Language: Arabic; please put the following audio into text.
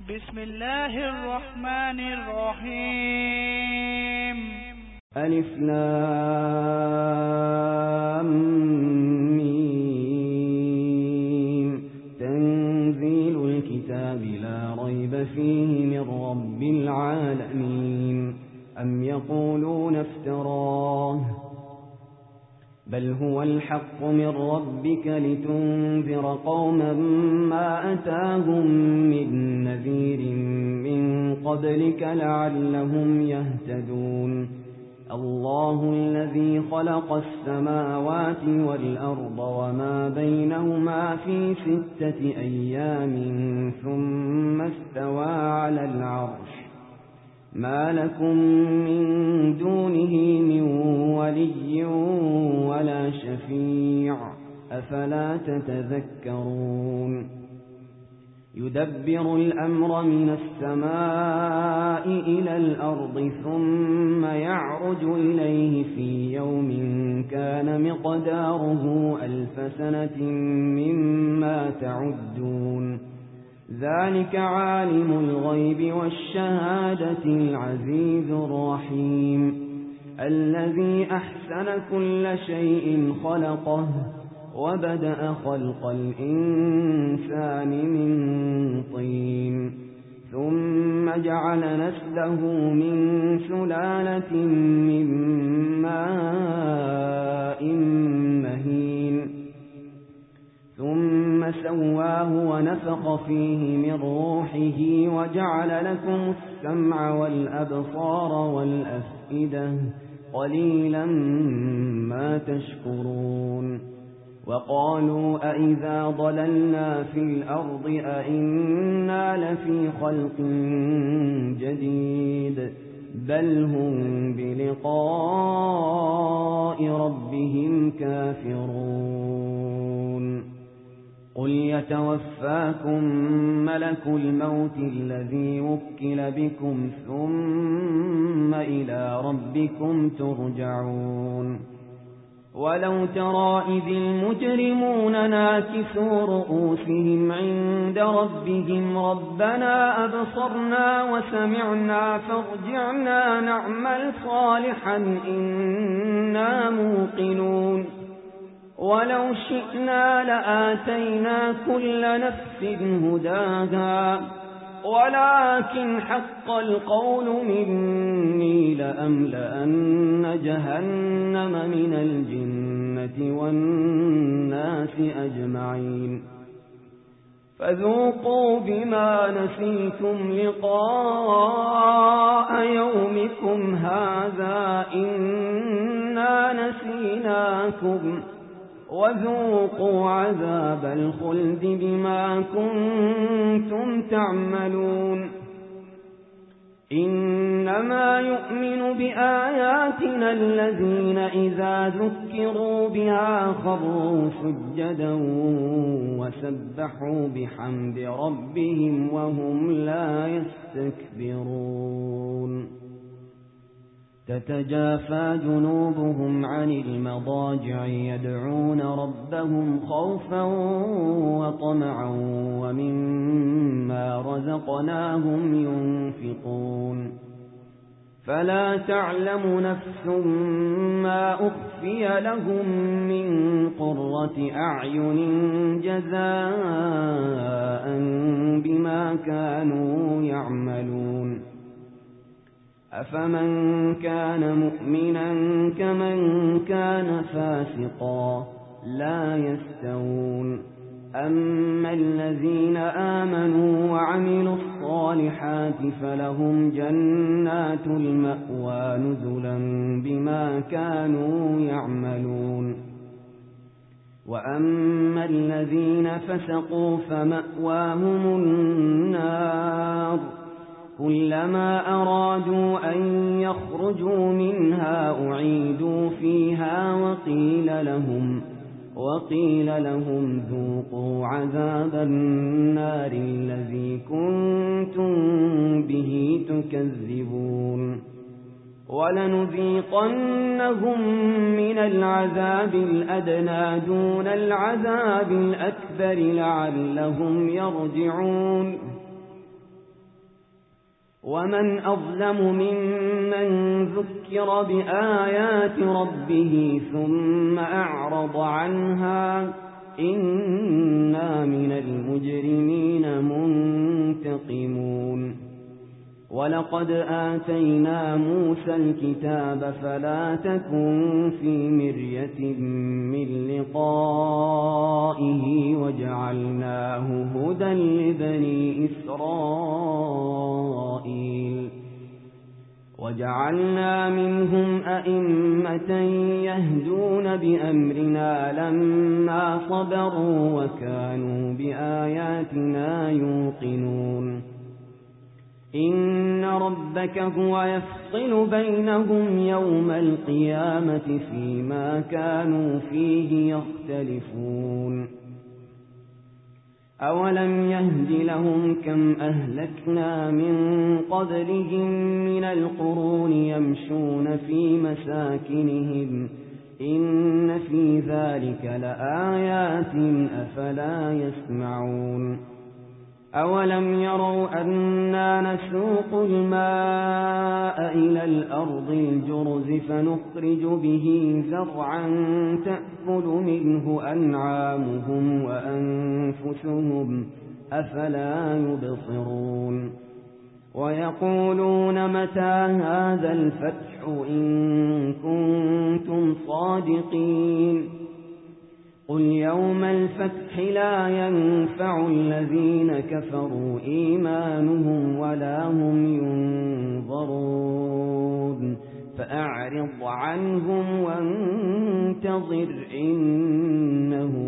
بسم الله الرحمن الرحيم. ألف لام ميم. تنزيل الكتاب لا ريب فيه من رب العالمين. أم يقولون افتراه بل هو الحق من ربك لتنذر قوما ما أتاهم من نذير من قبلك لعلهم يهتدون. الله الذي خلق السماوات والأرض وما بينهما في 6 أيام ثم استوى على العرش. ما لكم من دونه من ولي ولا شفيع أفلا تتذكرون. يدبر الأمر من السماء إلى الأرض ثم يعرج إليه في يوم كان مقداره 1000 سنة مما تعدون. ذلك عالم الغيب والشهادة العزيز الرحيم الذي أحسن كل شيء خلقه وبدأ خلق الإنسان من طين ثم جعل نسله من سلالة من ماء مهين ثم سواه ونفخ فيه من روحه وجعل لكم السمع والأبصار والأفئدة قليلا ما تشكرون. وقالوا أئذا ضللنا في الأرض أئنا لفي خلق جديد بل هم بلقاء ربهم كافرون. قل يتوفاكم ملك الموت الذي وكل بكم ثم إلى ربكم ترجعون. ولو ترى إذ المجرمون ناكسوا رؤوسهم عند ربهم ربنا أبصرنا وسمعنا فارجعنا نعمل صالحا إنا موقنون. ولو شئنا لآتينا كل نفس هداها ولكن حق القول مني لأملأن جهنم من الجنة والناس أجمعين. فذوقوا بما نسيتم لقاء يومكم هذا إنا نسيناكم وذوقوا عذاب الخلد بما كنتم تعملون. إنما يؤمن بآياتنا الذين إذا ذكروا بها خروا سجدا وسبحوا بحمد ربهم وهم لا يستكبرون. تتجافى جنوبهم عن المضاجع يدعون ربهم خوفا وطمعا ومما رزقناهم ينفقون. فلا تعلم نفس ما أخفي لهم من قرة أعين جزاء بما كانوا يعملون. أفمن كان مؤمنا كمن كان فاسقا لا يستوون. أما الذين آمنوا وعملوا الصالحات فلهم جنات المأوى نزلا بما كانوا يعملون. وأما الذين فسقوا فمأواهم النار كلما أرادوا أن يخرجوا منها أعيدوا فيها وقيل لهم ذوقوا عذاب النار الذي كنتم به تكذبون. ولنذيقنهم من العذاب الأدنى دون العذاب الأكبر لعلهم يرجعون. ومن أظلم ممن ذكر بآيات ربه ثم أعرض عنها إنا من المجرمين منتقمون ولقد آتينا موسى الكتاب فلا تكن في مرية من لقائه وجعلناه هدى لبني إسرائيل وجعلنا منهم أئمة يهدون بأمرنا لما صبروا وكانوا بآياتنا يوقنون إن ربك هو يفصل بينهم يوم القيامة فيما كانوا فيه يختلفون أولم يهد لهم كم أهلكنا من قبلهم من القرون يمشون في مساكنهم إن في ذلك لآيات أفلا يسمعون أولم يروا أنا نسوق الماء إلى الأرض الجرز فنخرج به زرعا تأكل منه أنعامهم وأنفسهم أفلا يبصرون ويقولون متى هذا الفتح إن كنتم صادقين قل يوم الفتح لا ينفع الذين كفروا إيمانهم ولا هم ينظرون فأعرض عنهم وانتظر إنهم